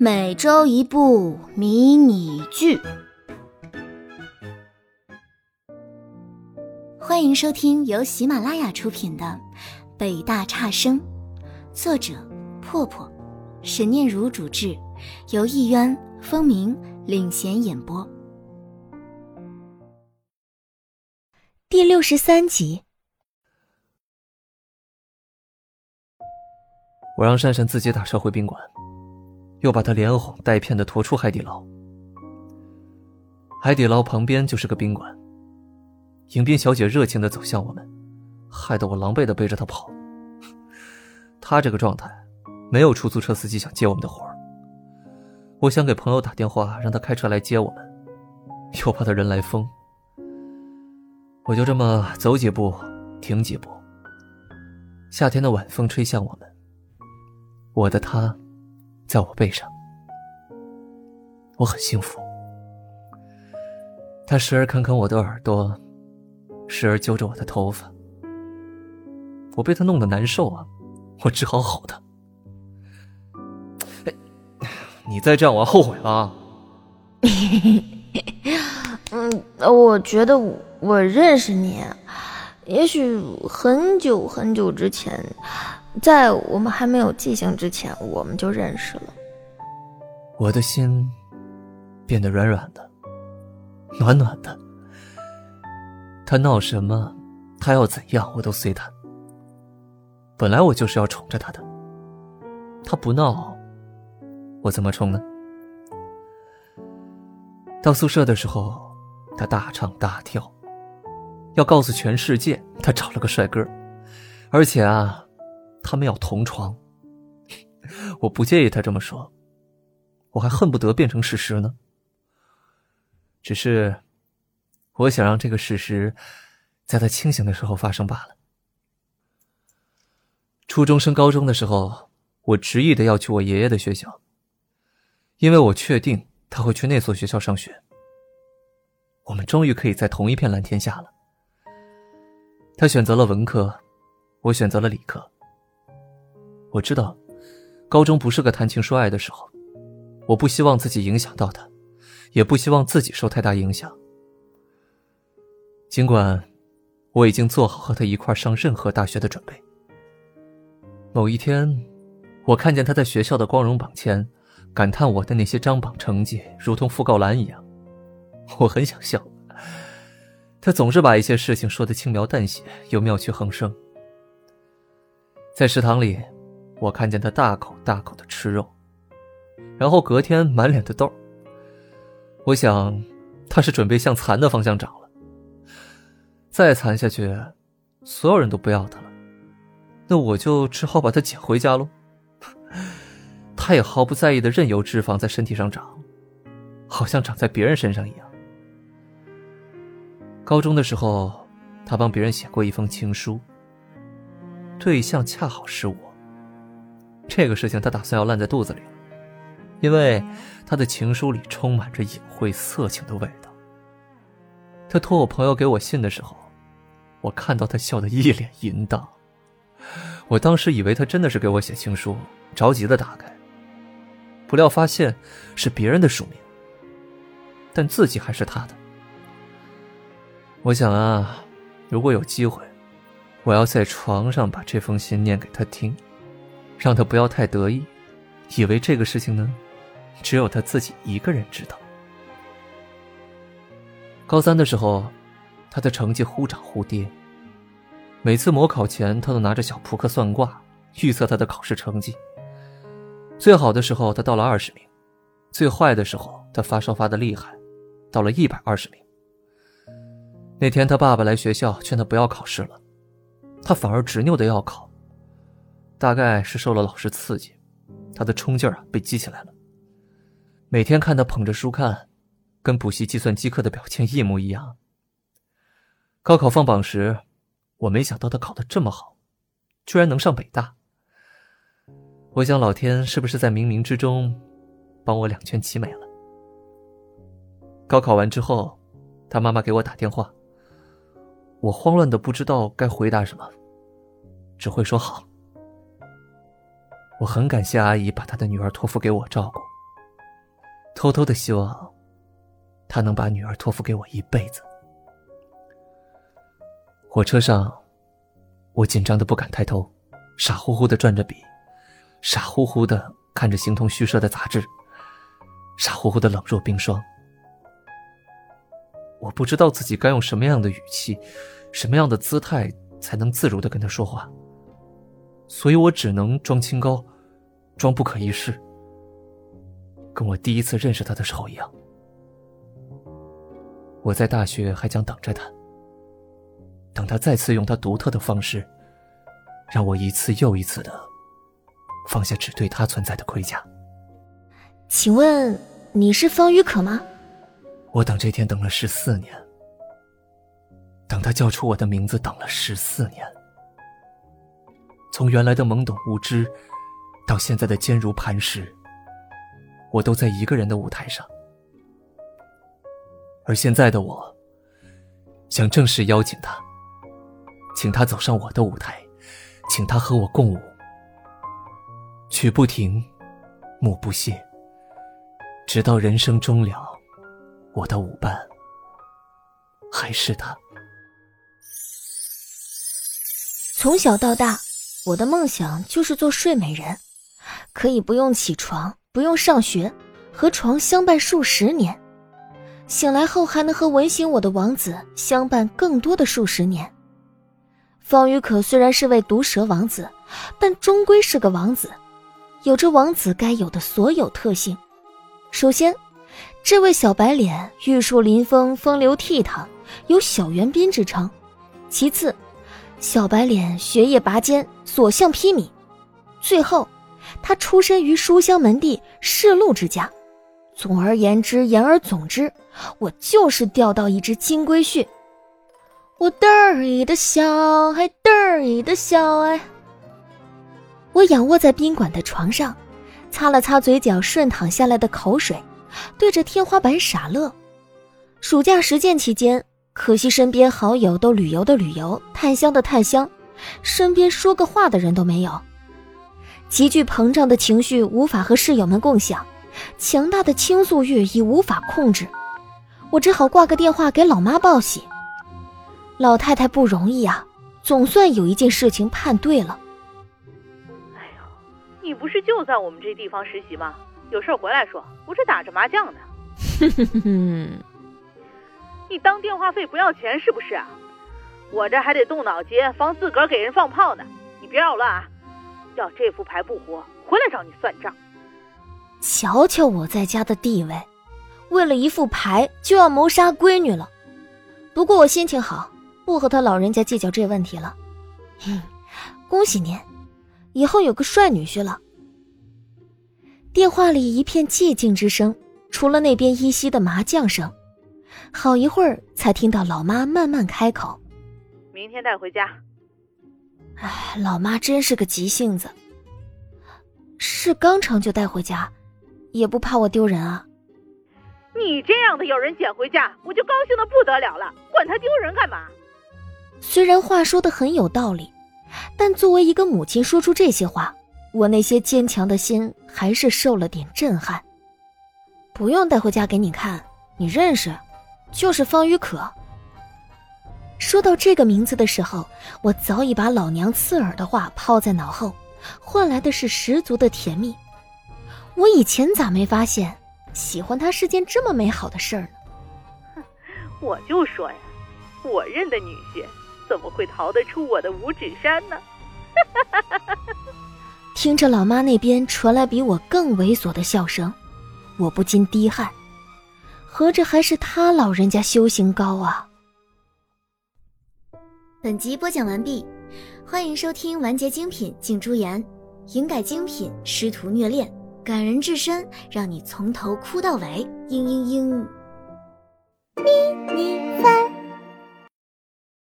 每周一部迷你剧。欢迎收听由喜马拉雅出品的《北大差生》，作者破破，沈念如主制，由艺渊、风鸣领衔演播。第63集。 我让珊珊自己打车回宾馆，又把她连哄带骗地拖出海底捞。海底捞旁边就是个宾馆，迎宾小姐热情地走向我们，害得我狼狈地背着她跑。她这个状态，没有出租车司机想接我们的活儿。我想给朋友打电话，让他开车来接我们，又怕他人来疯。我就这么走几步，停几步。夏天的晚风吹向我们，我的他在我背上，我很幸福。他时而啃啃我的耳朵，时而揪着我的头发，我被他弄得难受啊，我只好吼他。你再这样我要后悔了。 我觉得我认识你，也许很久很久之前，在我们还没有记性之前，我们就认识了。 我的心变得软软的，暖暖的。他闹什么，他要怎样，我都随他。本来我就是要宠着他的，他不闹，我怎么宠呢？到宿舍的时候，他大唱大跳，要告诉全世界他找了个帅哥，而且啊，他们要同床。我不介意他这么说，我还恨不得变成事实呢。只是我想让这个事实在他清醒的时候发生罢了。初中升高中的时候，我执意的要去我爷爷的学校，因为我确定他会去那所学校上学。我们终于可以在同一片蓝天下了。他选择了文科，我选择了理科。我知道高中不是个谈情说爱的时候，我不希望自己影响到他，也不希望自己受太大影响。尽管我已经做好和他一块上任何大学的准备。某一天，我看见他在学校的光荣榜前感叹我的那些张榜成绩如同讣告栏一样，我很想笑。他总是把一些事情说得轻描淡写，又妙趣横生。在食堂里，我看见他大口大口地吃肉，然后隔天满脸的痘。我想他是准备向残的方向长了，再残下去，所有人都不要他了，那我就只好把他捡回家喽。他也毫不在意地任由脂肪在身体上长，好像长在别人身上一样。高中的时候，他帮别人写过一封情书，对象恰好是我。这个事情他打算要烂在肚子里，因为他的情书里充满着隐晦色情的味道。他托我朋友给我信的时候，我看到他笑得一脸淫荡。我当时以为他真的是给我写情书，着急地打开，不料发现是别人的署名，但字迹还是他的。我想啊，如果有机会，我要在床上把这封信念给他听，让他不要太得意，以为这个事情呢，只有他自己一个人知道。高三的时候，他的成绩忽涨忽跌，每次模考前他都拿着小扑克算卦，预测他的考试成绩。最好的时候他到了20名，最坏的时候他发烧发得厉害，到了120名。那天他爸爸来学校劝他不要考试了，他反而执拗的要考。大概是受了老师刺激，他的冲劲被激起来了。每天看他捧着书看，跟补习计算机课的表现一模一样。高考放榜时，我没想到他考得这么好，居然能上北大。我想老天是不是在冥冥之中帮我两全其美了。高考完之后，他妈妈给我打电话，我慌乱的不知道该回答什么，只会说好。我很感谢阿姨把她的女儿托付给我照顾， 偷偷的希望他能把女儿托付给我一辈子。火车上，我紧张的不敢抬头，傻乎乎的转着笔，傻乎乎的看着形同虚设的杂志，傻乎乎的冷若冰霜。我不知道自己该用什么样的语气，什么样的姿态才能自如地跟他说话，所以我只能装清高，装不可一世，跟我第一次认识他的时候一样。我在大学还将等着他，等他再次用他独特的方式，让我一次又一次地放下只对他存在的盔甲。 请问你是方雨可吗？ 我等这天等了14年，等他叫出我的名字等了14年，从原来的懵懂无知到现在的坚如磐石，我都在一个人的舞台上。而现在的我想正式邀请他，请他走上我的舞台，请他和我共舞。曲不停，幕不歇，直到人生终了，我的舞伴还是他。 从小到大，我的梦想就是做睡美人，可以不用起床，不用上学，和床相伴数十年，醒来后还能和吻醒我的王子相伴更多的数十年。方雨可虽然是位毒舌王子，但终归是个王子，有着王子该有的所有特性。首先，这位小白脸玉树临风，风流倜傥，有小园宾之称。其次，小白脸学业拔尖，所向披靡。最后，他出身于书香门第，世禄之家。总而言之，言而总之，我就是钓到一只金龟婿。我嘚儿一的小孩，嘚儿一的小孩。我仰卧在宾馆的床上，擦了擦嘴角顺淌下来的口水，对着天花板傻乐。暑假实践期间，可惜身边好友都旅游的旅游，探乡的探乡，身边说个话的人都没有。急剧膨胀的情绪无法和室友们共享，强大的倾诉欲已无法控制，我只好挂个电话给老妈报喜。老太太不容易啊，总算有一件事情判对了。 哎呦，你不是就在我们这地方实习吗？有事回来说，我这打着麻将呢。你当电话费不要钱是不是啊？我这还得动脑筋防自个儿给人放炮呢。你别扰乱啊！要这副牌不活，回来找你算账。 瞧瞧我在家的地位，为了一副牌就要谋杀闺女了。不过我心情好，不和他老人家计较这问题了。恭喜您，以后有个帅女婿了。电话里一片寂静之声，除了那边依稀的麻将声。好一会儿才听到老妈慢慢开口： 明天带回家。 哎，老妈真是个急性子，是刚成就带回家，也不怕我丢人啊。 你这样的有人捡回家，我就高兴得不得了了，管他丢人干嘛？ 虽然话说得很有道理，但作为一个母亲说出这些话，我那些坚强的心还是受了点震撼。不用带回家给你看，你认识，就是方雨可。说到这个名字的时候，我早已把老娘刺耳的话抛在脑后，换来的是十足的甜蜜。我以前咋没发现喜欢他是件这么美好的事儿呢？ 我就说呀，我认的女婿怎么会逃得出我的五指山呢？ 听着老妈那边传来比我更猥琐的笑声，我不禁滴汗，合着还是他老人家修行高啊。 本集播讲完毕，欢迎收听完结精品净珠言，营改精品师徒虐恋，感人至深，让你从头哭到尾。嘤嘤嘤，咪咪番。